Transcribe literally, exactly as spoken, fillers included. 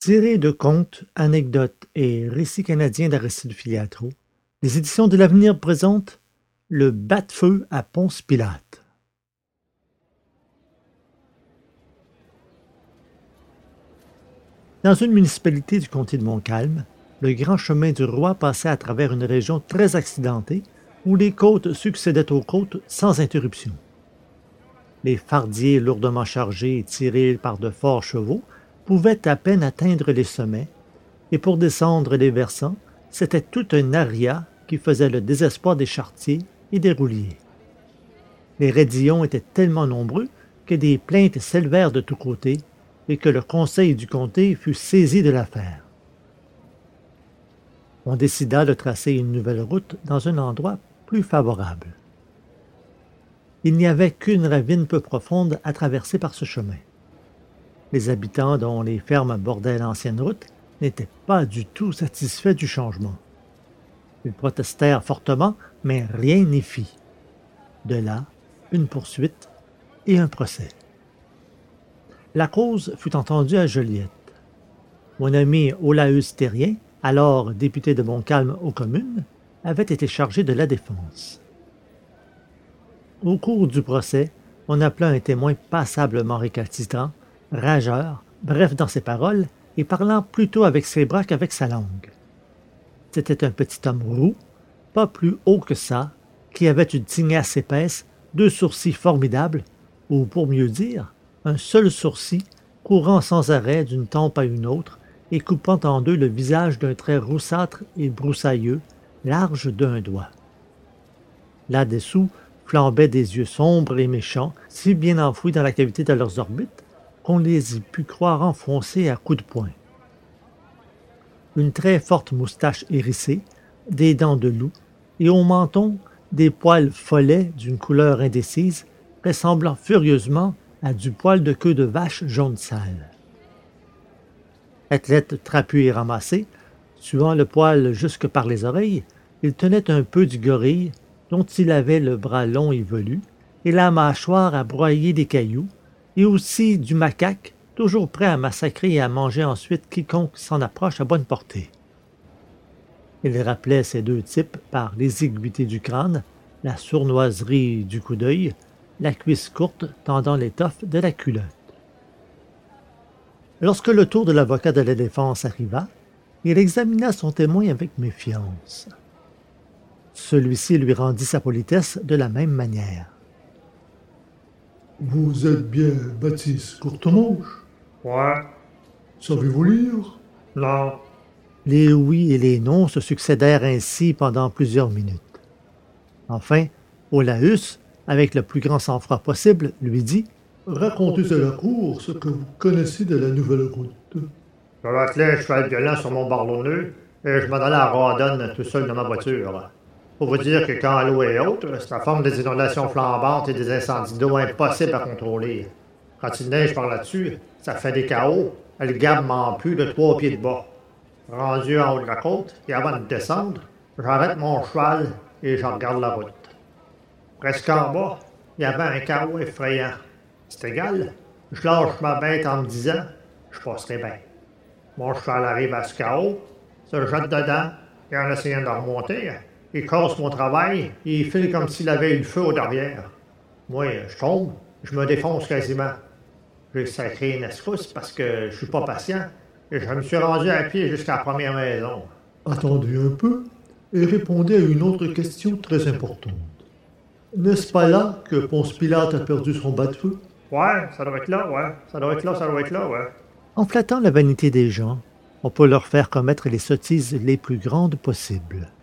Tiré de contes, anecdotes et récits canadiens d'Aristide Filiatro, les éditions de l'Avenir présentent Le bat-feu à Ponce-Pilate. Dans une municipalité du comté de Montcalm, le grand chemin du roi passait à travers une région très accidentée où les côtes succédaient aux côtes sans interruption. Les fardiers lourdement chargés et tirés par de forts chevaux pouvaient à peine atteindre les sommets, et pour descendre les versants, c'était tout un aria qui faisait le désespoir des charretiers et des rouliers. Les raidillons étaient tellement nombreux que des plaintes s'élevèrent de tous côtés et que le conseil du comté fut saisi de l'affaire. On décida de tracer une nouvelle route dans un endroit plus favorable. Il n'y avait qu'une ravine peu profonde à traverser par ce chemin. Les habitants dont les fermes bordaient l'ancienne route n'étaient pas du tout satisfaits du changement. Ils protestèrent fortement, mais rien n'y fit. De là, une poursuite et un procès. La cause fut entendue à Joliette. Mon ami Olaüs Thérien, alors député de Montcalm aux communes, avait été chargé de la défense. Au cours du procès, on appela un témoin passablement récalcitrant, rageur, bref dans ses paroles et parlant plutôt avec ses bras qu'avec sa langue. C'était un petit homme roux, pas plus haut que ça, qui avait une tignasse épaisse, deux sourcils formidables, ou pour mieux dire, un seul sourcil courant sans arrêt d'une tempe à une autre et coupant en deux le visage d'un trait roussâtre et broussailleux, large d'un doigt. Là-dessous flambaient des yeux sombres et méchants, si bien enfouis dans la cavité de leurs orbites qu'on les eût pu croire enfoncés à coups de poing. Une très forte moustache hérissée, des dents de loup, et au menton des poils follets d'une couleur indécise, ressemblant furieusement à du poil de queue de vache jaune sale. Athlète trapu et ramassé, suant le poil jusque par les oreilles, il tenait un peu du gorille, dont il avait le bras long et velu, et la mâchoire à broyer des cailloux, et aussi du macaque, toujours prêt à massacrer et à manger ensuite quiconque s'en approche à bonne portée. Il rappelait ces deux types par l'exiguïté du crâne, la sournoiserie du coup d'œil, la cuisse courte tendant l'étoffe de la culotte. Lorsque le tour de l'avocat de la défense arriva, il examina son témoin avec méfiance. Celui-ci lui rendit sa politesse de la même manière. Vous êtes bien Baptiste Courtemanche? Ouais. Savez-vous lire? Non. Les oui et les non se succédèrent ainsi pendant plusieurs minutes. Enfin, Olaüs, avec le plus grand sang-froid possible, lui dit « Racontez à la cour ce que vous connaissez de la nouvelle route. » Je m'attelais un cheval violent sur mon ballonneux et je m'en allais à Rawdon tout seul dans ma voiture. Faut vous dire que quand l'eau est haute, ça forme des inondations flambantes et des incendies d'eau impossibles à contrôler. Quand il neige par là-dessus, ça fait des chaos. Le gab m'en pue de trois pieds de bas. Rendu en haut de la côte, et avant de descendre, j'arrête mon cheval et je regarde la route. Presque en bas, il y avait un chaos effrayant. C'est égal, je lâche ma bête en me disant « je passerai bien ». Mon cheval arrive à ce chaos, se jette dedans, et en essayant de remonter, il casse mon travail et il file comme s'il avait eu le feu au derrière. Moi, je tombe, je me défonce quasiment. J'ai sacré une escousse parce que je suis pas patient et je me suis rendu à pied jusqu'à la première maison. Attendez un peu et répondez à une autre question très importante. N'est-ce pas là que Ponce-Pilate a perdu son bat-feu? Ouais, ça doit être là, ouais. Ça doit être là, ça doit être là, ouais. En flattant la vanité des gens, on peut leur faire commettre les sottises les plus grandes possibles.